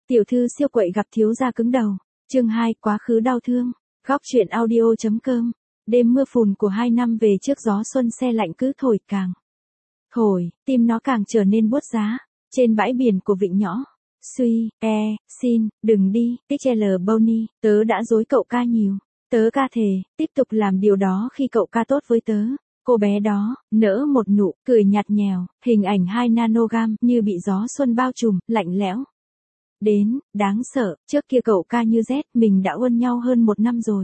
Tiểu thư siêu quậy gặp thiếu gia cứng đầu. Chương 2, quá khứ đau thương. Góc truyện audio.com. Đêm mưa phùn của 2 năm về trước, gió xuân se lạnh cứ thổi càng thổi, tim nó càng trở nên buốt giá. Trên bãi biển của Vịnh Nhỏ. Xin, đừng đi, XL Bonnie, tớ đã dối cậu ca nhiều. Tớ ca thề, tiếp tục làm điều đó khi cậu ca tốt với tớ. Cô bé đó, nở một nụ, cười nhạt nhẽo, hình ảnh 2 nanogam như bị gió xuân bao trùm, lạnh lẽo. Đến, đáng sợ, trước kia cậu ca như rét, mình đã ôn nhau hơn 1 năm rồi.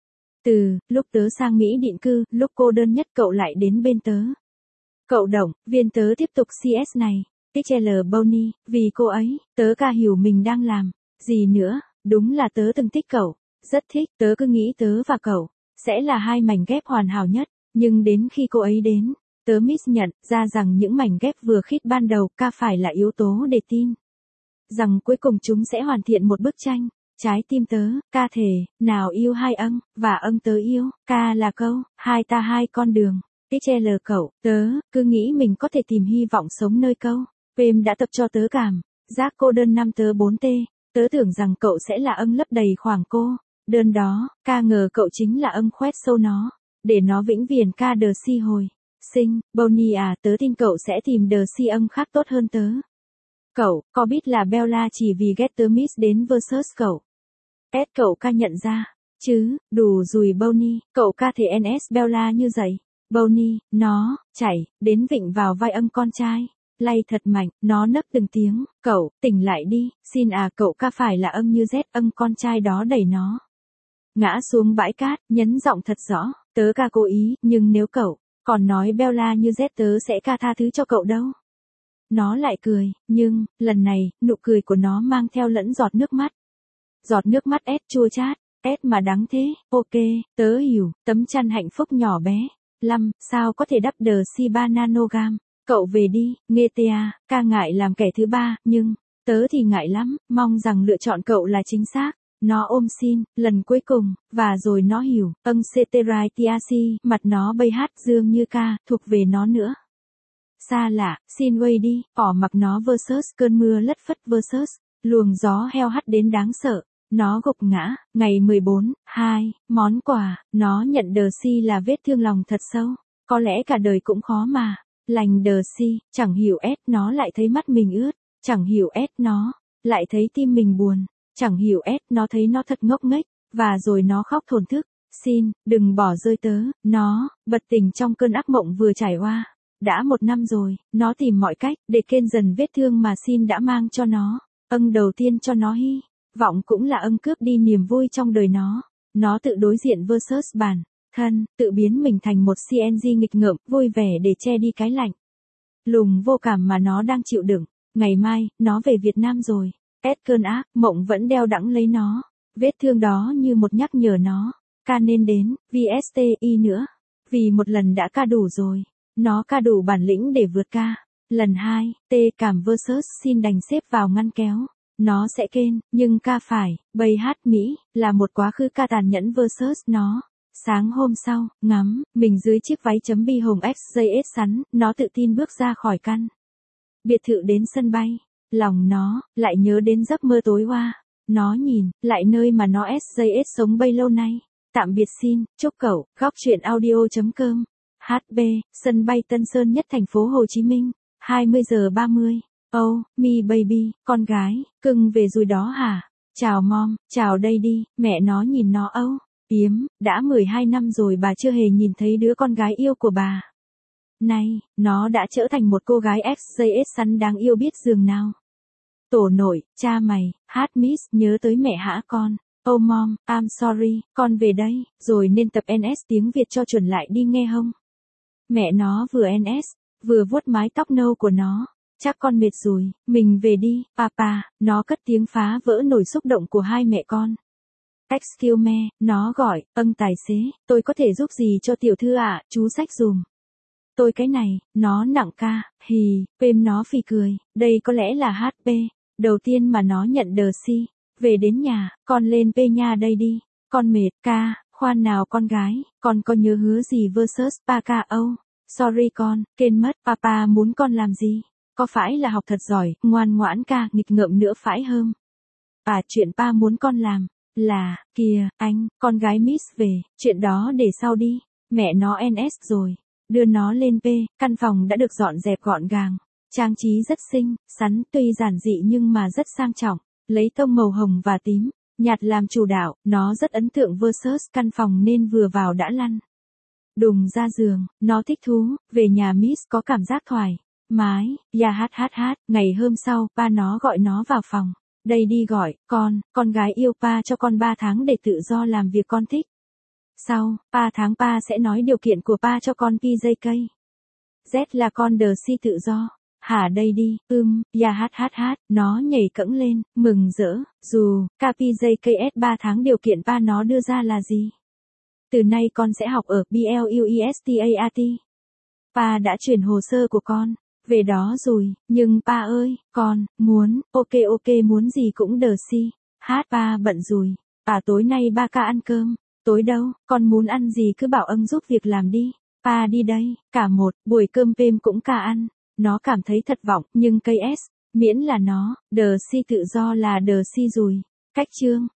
Từ lúc tớ sang Mỹ định cư, lúc cô đơn nhất cậu lại đến bên tớ. Cậu động viên tớ tiếp tục CS này. XL Bonnie, vì cô ấy, tớ ca hiểu mình đang làm. Gì nữa, đúng là tớ từng thích cậu. Rất thích, tớ cứ nghĩ tớ và cậu sẽ là 2 mảnh ghép hoàn hảo nhất. Nhưng đến khi cô ấy đến, tớ nhận ra rằng những mảnh ghép vừa khít ban đầu ca phải là yếu tố để tin rằng cuối cùng chúng sẽ hoàn thiện một bức tranh. Trái tim tớ, ca thề, nào yêu 2 âng, và âng tớ yêu, ca là câu, 2 ta 2 con đường. XL cậu, tớ, cứ nghĩ mình có thể tìm hy vọng sống nơi câu. Pem đã tập cho tớ cảm giác cô đơn năm tớ 4T. Tớ tưởng rằng cậu sẽ là âng lấp đầy khoảng cô đơn đó, ca ngờ cậu chính là âng khoét sâu nó, để nó vĩnh viễn ca đờ si hồi sinh. Bonnie à, tớ tin cậu sẽ tìm đờ si âng khác tốt hơn tớ. Cậu, có biết là Bella chỉ vì ghét tớ miss đến versus cậu. Cậu ca nhận ra, chứ, đủ rồi Bonnie, cậu ca thể NS Bella như vậy. Bonnie, nó, chảy, đến vịnh vào vai âng con trai. Lay thật mạnh, nó nấc từng tiếng, cậu, tỉnh lại đi, xin à, cậu ca phải là âng như Z, âng con trai đó đẩy nó ngã xuống bãi cát, nhấn giọng thật rõ, tớ ca cố ý, nhưng nếu cậu còn nói Bella như Z tớ sẽ ca tha thứ cho cậu đâu. Nó lại cười, nhưng, lần này, nụ cười của nó mang theo lẫn giọt nước mắt. Giọt nước mắt chua chát, mà đắng thế, ok, tớ hiểu, tấm chăn hạnh phúc nhỏ bé. Sao có thể đắp đờ si 3 nanogam. Cậu về đi, nghe ta, ca ngại làm kẻ thứ ba, nhưng, tớ thì ngại lắm, mong rằng lựa chọn cậu là chính xác. Nó ôm xin, lần cuối cùng, và rồi nó hiểu, âng Ceterai Tiasi, mặt nó bay hát dương như ca, thuộc về nó nữa. Xa lạ, xin quay đi, ỏ mặc nó versus cơn mưa lất phất versus, luồng gió heo hắt đến đáng sợ. Nó gục ngã, ngày 14/2, món quà, nó nhận đờ si là vết thương lòng thật sâu. Có lẽ cả đời cũng khó mà lành đờ si, chẳng hiểu nó lại thấy mắt mình ướt, chẳng hiểu nó lại thấy tim mình buồn, chẳng hiểu nó thấy nó thật ngốc nghếch, và rồi nó khóc thổn thức. Xin, đừng bỏ rơi tớ, nó bật tỉnh trong cơn ác mộng vừa trải qua. Đã 1 năm rồi, nó tìm mọi cách để kên dần vết thương mà xin đã mang cho nó. Âng đầu tiên cho nó hy vọng cũng là âng cướp đi niềm vui trong đời nó. Nó tự đối diện versus bản thân, tự biến mình thành một CNG nghịch ngợm, vui vẻ để che đi cái lạnh lùng vô cảm mà nó đang chịu đựng. Ngày mai, nó về Việt Nam rồi. Cơn ác mộng vẫn đeo đẵng lấy nó. Vết thương đó như một nhắc nhở nó, ca nên đến, VSTI nữa. Vì một lần đã ca đủ rồi. Nó ca đủ bản lĩnh để vượt ca. Lần 2, cảm versus xin đành xếp vào ngăn kéo. Nó sẽ kên, nhưng ca phải, bay hát Mỹ, là một quá khứ ca tàn nhẫn versus nó. Sáng hôm sau, ngắm mình dưới chiếc váy chấm bi hồng XJS sắn, nó tự tin bước ra khỏi căn biệt thự đến sân bay. Lòng nó lại nhớ đến giấc mơ tối qua. Nó nhìn lại nơi mà nó SJS sống bấy lâu nay. Tạm biệt xin, chúc cậu. Góc truyện audio.com. HB, sân bay Tân Sơn Nhất thành phố Hồ Chí Minh, 20:30. Oh, me baby, con gái, cưng về rồi đó hả? Chào mom, chào đây đi, mẹ nó nhìn nó đã 12 năm rồi bà chưa hề nhìn thấy đứa con gái yêu của bà. Nay, nó đã trở thành một cô gái XJS sắn đáng yêu biết dường nào. Tổ nội, cha mày, hát miss, nhớ tới mẹ hả con? Oh mom, I'm sorry, con về đây, rồi nên tập NS tiếng Việt cho chuẩn lại đi nghe không? Mẹ nó vừa NS, vừa vuốt mái tóc nâu của nó. Chắc con mệt rồi, mình về đi, papa, nó cất tiếng phá vỡ nỗi xúc động của 2 mẹ con. Excuse me, nó gọi, âng tài xế, tôi có thể giúp gì cho tiểu thư ạ, chú xách dùm tôi cái này, nó nặng ca, Pem nó phì cười, đây có lẽ là HP, đầu tiên mà nó nhận đờ si. Về đến nhà, con lên P nha đây đi, con mệt, ca, khoan nào con gái, con có nhớ hứa gì versus pa ca âu, sorry con, quên mất, papa muốn con làm gì, có phải là học thật giỏi, ngoan ngoãn ca, nghịch ngợm nữa phải không? Chuyện pa muốn con làm, là, kìa, anh, con gái Miss về, chuyện đó để sau đi, mẹ nó NS rồi, đưa nó lên P, căn phòng đã được dọn dẹp gọn gàng, trang trí rất xinh, xắn, tuy giản dị nhưng mà rất sang trọng, lấy tông màu hồng và tím, nhạt làm chủ đạo, nó rất ấn tượng versus căn phòng nên vừa vào đã lăn đùng ra giường, nó thích thú, về nhà Miss có cảm giác thoải mái, ngày hôm sau, pa nó gọi nó vào phòng. Đây đi gọi, con gái yêu pa cho con 3 tháng để tự do làm việc con thích. Sau, 3 tháng pa sẽ nói điều kiện của pa cho con PJK. Z là con đờ si tự do. Hả đây đi, nó nhảy cẫng lên, mừng rỡ, dù, KPJKS 3 tháng điều kiện pa nó đưa ra là gì? Từ nay con sẽ học ở BLUESTART. Pa đã chuyển hồ sơ của con về đó rồi, nhưng pa ơi, con muốn, ok muốn gì cũng đờ si. Pa bận rồi. Tối nay ba ca ăn cơm. Tối đâu, con muốn ăn gì cứ bảo ân giúp việc làm đi. Pa đi đây, cả một buổi cơm pêm cũng ca ăn. Nó cảm thấy thất vọng, nhưng KS, miễn là nó, đờ si tự do là đờ si rồi. Cách chương